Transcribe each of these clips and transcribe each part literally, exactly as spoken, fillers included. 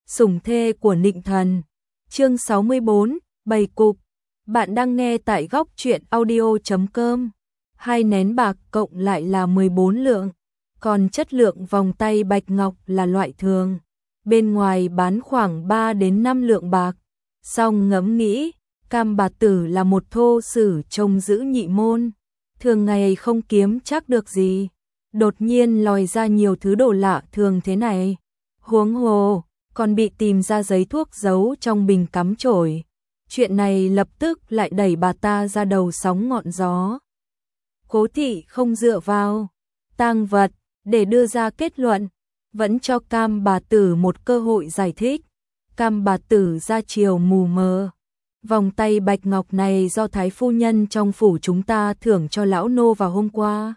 Sủng thê của Nịnh Thần. Chương sáu mươi bốn, bày cục. Bạn đang nghe tại góc truyện audio chấm com. Hai nén bạc cộng lại là mười bốn lượng, còn chất lượng vòng tay bạch ngọc là loại thường. Bên ngoài bán khoảng ba đến năm lượng bạc. Song ngẫm nghĩ, Cam bà tử là một thô sử trông giữ nhị môn, thường ngày không kiếm chắc được gì, đột nhiên lòi ra nhiều thứ đồ lạ thường thế này. Huống hồ, còn bị tìm ra giấy thuốc giấu trong bình cắm chổi. Chuyện này lập tức lại đẩy bà ta ra đầu sóng ngọn gió. Cố thị không dựa vào tang vật để đưa ra kết luận, vẫn cho Cam bà tử một cơ hội giải thích. Cam bà tử ra chiều mù mờ. Vòng tay bạch ngọc này do thái phu nhân trong phủ chúng ta thưởng cho lão nô vào hôm qua.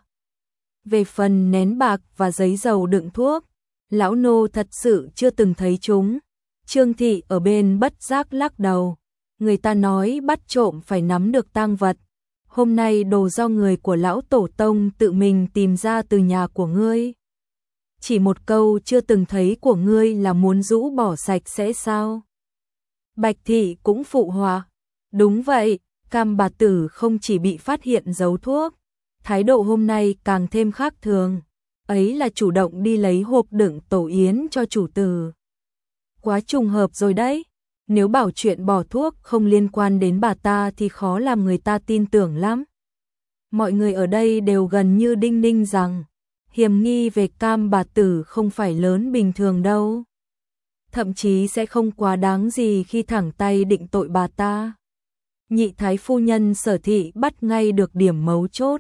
Về phần nén bạc và giấy dầu đựng thuốc, lão nô thật sự chưa từng thấy chúng. Trương thị ở bên bất giác lắc đầu. Người ta nói bắt trộm phải nắm được tang vật. Hôm nay đồ do người của lão tổ tông tự mình tìm ra từ nhà của ngươi. Chỉ một câu chưa từng thấy của ngươi là muốn rũ bỏ sạch sẽ sao? Bạch thị cũng phụ họa. Đúng vậy, Cam bà tử không chỉ bị phát hiện giấu thuốc, thái độ hôm nay càng thêm khác thường. Ấy là chủ động đi lấy hộp đựng tổ yến cho chủ tử. Quá trùng hợp rồi đấy. Nếu bảo chuyện bỏ thuốc không liên quan đến bà ta thì khó làm người ta tin tưởng lắm. Mọi người ở đây đều gần như đinh ninh rằng hiểm nghi về Cam bà tử không phải lớn bình thường đâu. Thậm chí sẽ không quá đáng gì khi thẳng tay định tội bà ta. Nhị thái phu nhân Sở thị bắt ngay được điểm mấu chốt.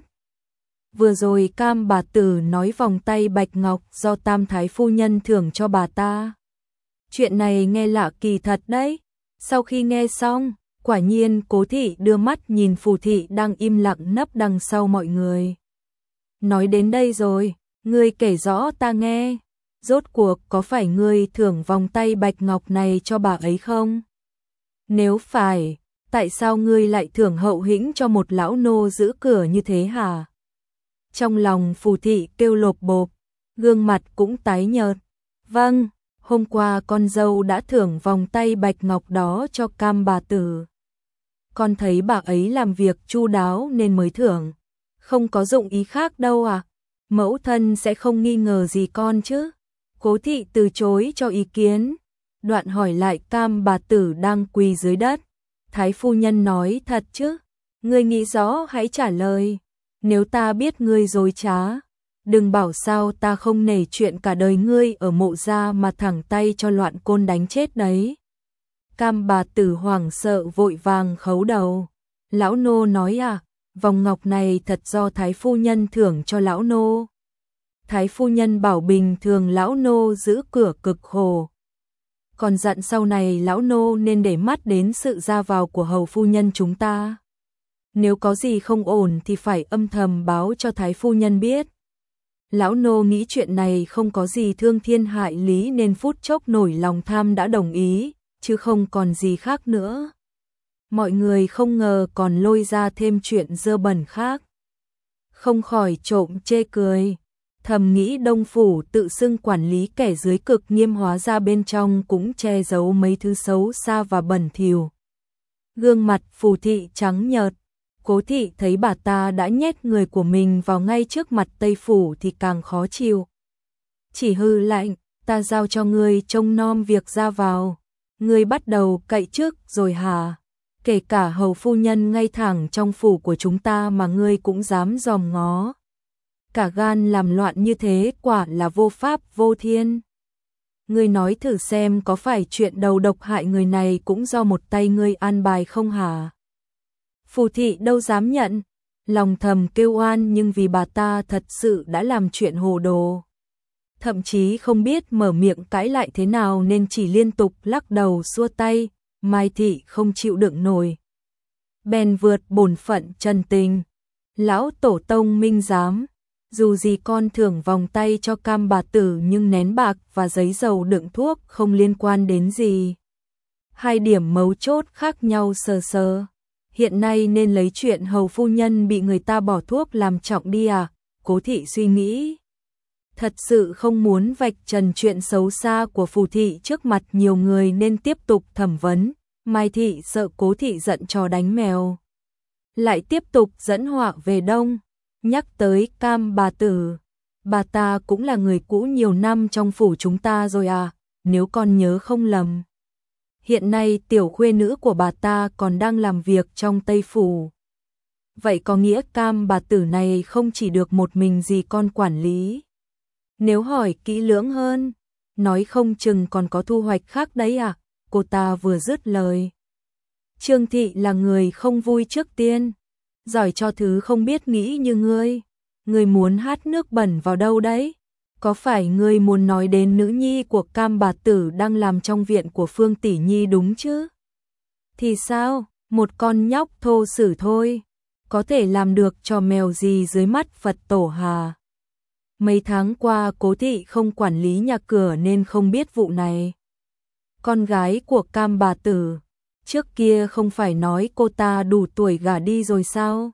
Vừa rồi Cam bà tử nói vòng tay bạch ngọc do tam thái phu nhân thưởng cho bà ta. Chuyện này nghe lạ kỳ thật đấy. Sau khi nghe xong, quả nhiên Cố thị đưa mắt nhìn Phù thị đang im lặng nấp đằng sau mọi người. Nói đến đây rồi, ngươi kể rõ ta nghe. Rốt cuộc có phải ngươi thưởng vòng tay bạch ngọc này cho bà ấy không? Nếu phải, tại sao ngươi lại thưởng hậu hĩnh cho một lão nô giữ cửa như thế hả? Trong lòng Phù thị kêu lộp bộp, gương mặt cũng tái nhợt. Vâng, hôm qua con dâu đã thưởng vòng tay bạch ngọc đó cho Cam bà tử. Con thấy bà ấy làm việc chu đáo nên mới thưởng, không có dụng ý khác đâu à? Mẫu thân sẽ không nghi ngờ gì con chứ? Cố thị từ chối cho ý kiến, đoạn hỏi lại Cam bà tử đang quỳ dưới đất. Thái phu nhân nói thật chứ? Ngươi nghĩ rõ hãy trả lời. Nếu ta biết ngươi dối trá, đừng bảo sao ta không nể chuyện cả đời ngươi ở Mộ gia mà thẳng tay cho loạn côn đánh chết đấy. Cam bà tử hoảng sợ vội vàng khấu đầu. Lão nô nói à, vòng ngọc này thật do thái phu nhân thưởng cho lão nô. Thái phu nhân bảo bình thường lão nô giữ cửa cực khổ, còn dặn sau này lão nô nên để mắt đến sự ra vào của hầu phu nhân chúng ta. Nếu có gì không ổn thì phải âm thầm báo cho thái phu nhân biết. Lão nô nghĩ chuyện này không có gì thương thiên hại lý nên phút chốc nổi lòng tham đã đồng ý, chứ không còn gì khác nữa. Mọi người không ngờ còn lôi ra thêm chuyện dơ bẩn khác. Không khỏi trộm chê cười. Thầm nghĩ Đông phủ tự xưng quản lý kẻ dưới cực nghiêm hóa ra bên trong cũng che giấu mấy thứ xấu xa và bẩn thỉu. Gương mặt Phù thị trắng nhợt. Cố thị thấy bà ta đã nhét người của mình vào ngay trước mặt Tây phủ thì càng khó chịu. Chỉ hư lạnh, ta giao cho ngươi trông nom việc ra vào. Ngươi bắt đầu cậy trước rồi hả? Kể cả hầu phu nhân ngay thẳng trong phủ của chúng ta mà ngươi cũng dám dòm ngó. Cả gan làm loạn như thế quả là vô pháp vô thiên. Ngươi nói thử xem có phải chuyện đầu độc hại người này cũng do một tay ngươi an bài không hả? Phù thị đâu dám nhận, lòng thầm kêu oan nhưng vì bà ta thật sự đã làm chuyện hồ đồ. Thậm chí không biết mở miệng cãi lại thế nào nên chỉ liên tục lắc đầu xua tay. Mai thị không chịu đựng nổi, bèn vượt bổn phận trần tình. Lão tổ tông minh giám, dù gì con thưởng vòng tay cho Cam bà tử nhưng nén bạc và giấy dầu đựng thuốc không liên quan đến gì. Hai điểm mấu chốt khác nhau sờ sờ. Hiện nay nên lấy chuyện hầu phu nhân bị người ta bỏ thuốc làm trọng đi à? Cố thị suy nghĩ. Thật sự không muốn vạch trần chuyện xấu xa của Phù thị trước mặt nhiều người nên tiếp tục thẩm vấn. Mai thị sợ Cố thị giận chó đánh mèo, lại tiếp tục dẫn họa về đông. Nhắc tới Cam bà tử, bà ta cũng là người cũ nhiều năm trong phủ chúng ta rồi à, nếu con nhớ không lầm. Hiện nay tiểu khuê nữ của bà ta còn đang làm việc trong Tây Phủ. Vậy có nghĩa Cam bà tử này không chỉ được một mình dì con quản lý. Nếu hỏi kỹ lưỡng hơn, nói không chừng còn có thu hoạch khác đấy à, cô ta vừa dứt lời. Trương Thị là người không vui trước tiên, giỏi cho thứ không biết nghĩ như ngươi. Ngươi muốn hát nước bẩn vào đâu đấy? Có phải ngươi muốn nói đến nữ nhi của Cam bà tử đang làm trong viện của Phương tỷ nhi đúng chứ? Thì sao, một con nhóc thô sử thôi, có thể làm được trò mèo gì dưới mắt Phật tổ hà? Mấy tháng qua Cố thị không quản lý nhà cửa nên không biết vụ này. Con gái của Cam bà tử, trước kia không phải nói cô ta đủ tuổi gả đi rồi sao?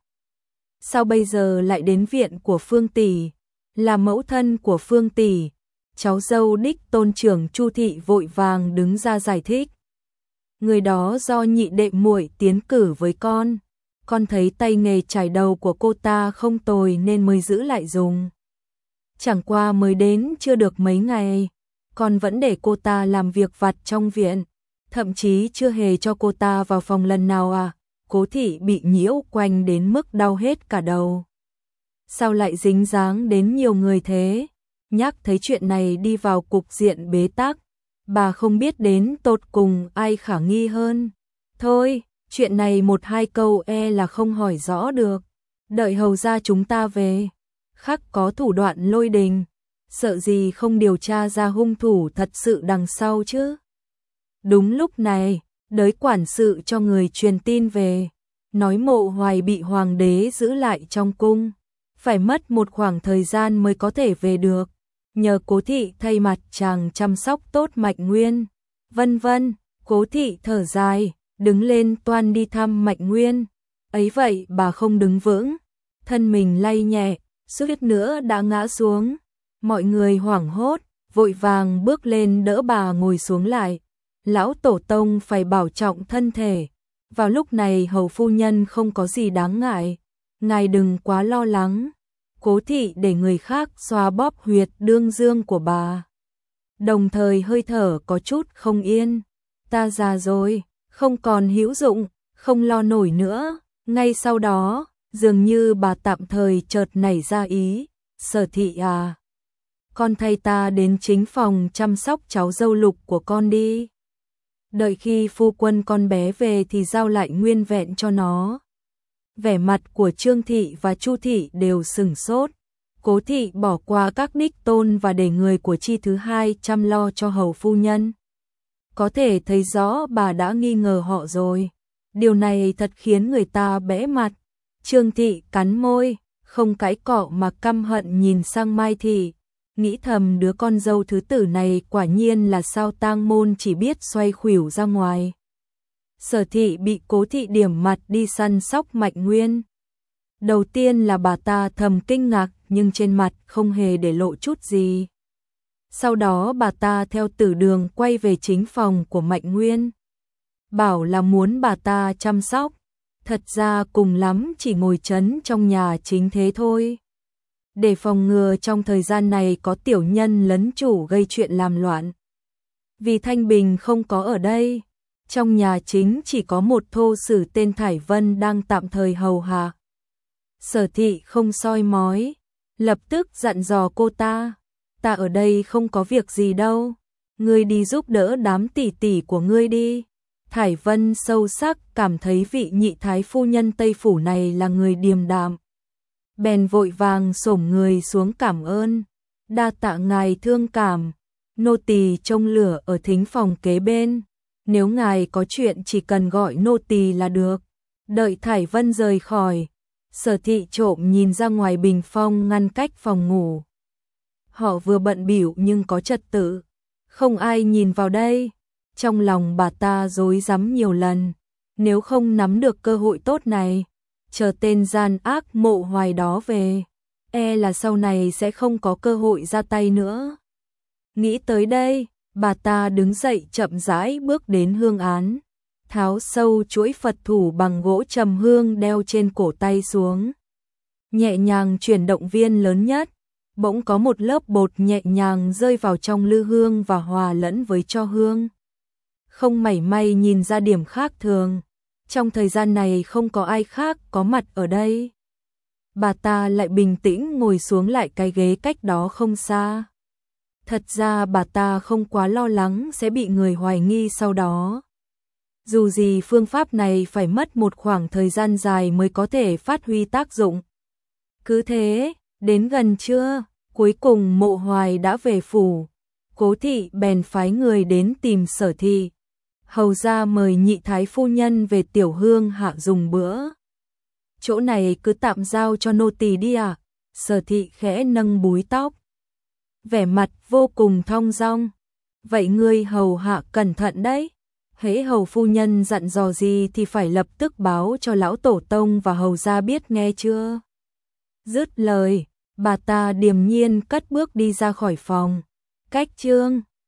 Sao bây giờ lại đến viện của Phương tỷ? Là mẫu thân của Phương tỷ, cháu dâu đích tôn trưởng Chu thị vội vàng đứng ra giải thích. Người đó do nhị đệ muội tiến cử với con, con thấy tay nghề chải đầu của cô ta không tồi nên mới giữ lại dùng. Chẳng qua mới đến chưa được mấy ngày, con vẫn để cô ta làm việc vặt trong viện, thậm chí chưa hề cho cô ta vào phòng lần nào à. Cố thị bị nhiễu quanh đến mức đau hết cả đầu. Sao lại dính dáng đến nhiều người thế? Nhắc thấy chuyện này đi vào cục diện bế tắc, bà không biết đến tột cùng ai khả nghi hơn. Thôi, chuyện này một hai câu e là không hỏi rõ được. Đợi hầu gia chúng ta về, khắc có thủ đoạn lôi đình, sợ gì không điều tra ra hung thủ thật sự đằng sau chứ. Đúng lúc này, đới quản sự cho người truyền tin về, nói Mộ Hoài bị hoàng đế giữ lại trong cung, phải mất một khoảng thời gian mới có thể về được, nhờ Cố thị thay mặt chàng chăm sóc tốt Mạnh Nguyên. Vân vân, Cố thị thở dài, đứng lên toan đi thăm Mạnh Nguyên. Ấy vậy bà không đứng vững, thân mình lay nhẹ, suýt nữa đã ngã xuống. Mọi người hoảng hốt, vội vàng bước lên đỡ bà ngồi xuống lại. Lão tổ tông phải bảo trọng thân thể. Vào lúc này hầu phu nhân không có gì đáng ngại, ngài đừng quá lo lắng. Cố thị để người khác xoa bóp huyệt đương dương của bà, đồng thời hơi thở có chút không yên. Ta già rồi, không còn hữu dụng, không lo nổi nữa. Ngay sau đó, dường như bà tạm thời chợt nảy ra ý, Sở Thị à, con thay ta đến chính phòng chăm sóc cháu dâu Lục của con đi. Đợi khi phu quân con bé về thì giao lại nguyên vẹn cho nó. Vẻ mặt của Trương Thị và Chu Thị đều sửng sốt. Cố Thị bỏ qua các đích tôn và để người của Chi thứ hai chăm lo cho hầu phu nhân. Có thể thấy rõ bà đã nghi ngờ họ rồi. Điều này thật khiến người ta bẽ mặt. Trương Thị cắn môi, không cãi cọ mà căm hận nhìn sang Mai Thị, nghĩ thầm đứa con dâu thứ tử này quả nhiên là sao tang môn chỉ biết xoay khuỷu ra ngoài. Sở Thị bị Cố Thị điểm mặt đi săn sóc Mạnh Nguyên. Đầu tiên là bà ta thầm kinh ngạc nhưng trên mặt không hề để lộ chút gì. Sau đó bà ta theo Tử Đường quay về chính phòng của Mạnh Nguyên. Bảo là muốn bà ta chăm sóc, thật ra cùng lắm chỉ ngồi trấn trong nhà chính thế thôi. Để phòng ngừa trong thời gian này có tiểu nhân lấn chủ gây chuyện làm loạn. Vì Thanh Bình không có ở đây, trong nhà chính chỉ có một thô sử tên Thải Vân đang tạm thời hầu hạ. Sở Thị không soi mói, lập tức dặn dò cô ta, ta ở đây không có việc gì đâu, ngươi đi giúp đỡ đám tỷ tỷ của ngươi đi. Thải Vân sâu sắc cảm thấy vị nhị thái phu nhân Tây Phủ này là người điềm đạm. Bèn vội vàng xổm người xuống cảm ơn, đa tạ ngài thương cảm, nô tỳ trông lửa ở thính phòng kế bên, nếu ngài có chuyện chỉ cần gọi nô tỳ là được. Đợi Thải Vân rời khỏi, Sở Thị trộm nhìn ra ngoài bình phong ngăn cách phòng ngủ. Họ vừa bận bịu nhưng có trật tự, không ai nhìn vào đây. Trong lòng bà ta rối rắm nhiều lần, nếu không nắm được cơ hội tốt này, chờ tên gian ác Mộ Hoài đó về, e là sau này sẽ không có cơ hội ra tay nữa. Nghĩ tới đây, bà ta đứng dậy chậm rãi bước đến hương án, tháo sâu chuỗi Phật thủ bằng gỗ trầm hương đeo trên cổ tay xuống. Nhẹ nhàng chuyển động viên lớn nhất, bỗng có một lớp bột nhẹ nhàng rơi vào trong lư hương và hòa lẫn với tro hương. Không mảy may nhìn ra điểm khác thường, trong thời gian này không có ai khác có mặt ở đây. Bà ta lại bình tĩnh ngồi xuống lại cái ghế cách đó không xa. Thật ra bà ta không quá lo lắng sẽ bị người hoài nghi sau đó. Dù gì phương pháp này phải mất một khoảng thời gian dài mới có thể phát huy tác dụng. Cứ thế, đến gần trưa, cuối cùng Mộ Hoài đã về phủ. Cố thị bèn phái người đến tìm Sở thị. Hầu ra mời nhị thái phu nhân về tiểu hương hạ dùng bữa. Chỗ này cứ tạm giao cho nô tỳ đi à? Sở thị khẽ nâng búi tóc, vẻ mặt vô cùng thong dong. Vậy ngươi hầu hạ cẩn thận đấy. Hễ hầu phu nhân dặn dò gì thì phải lập tức báo cho lão tổ tông và hầu gia biết nghe chưa? Dứt lời, bà ta điềm nhiên cất bước đi ra khỏi phòng. Cách chương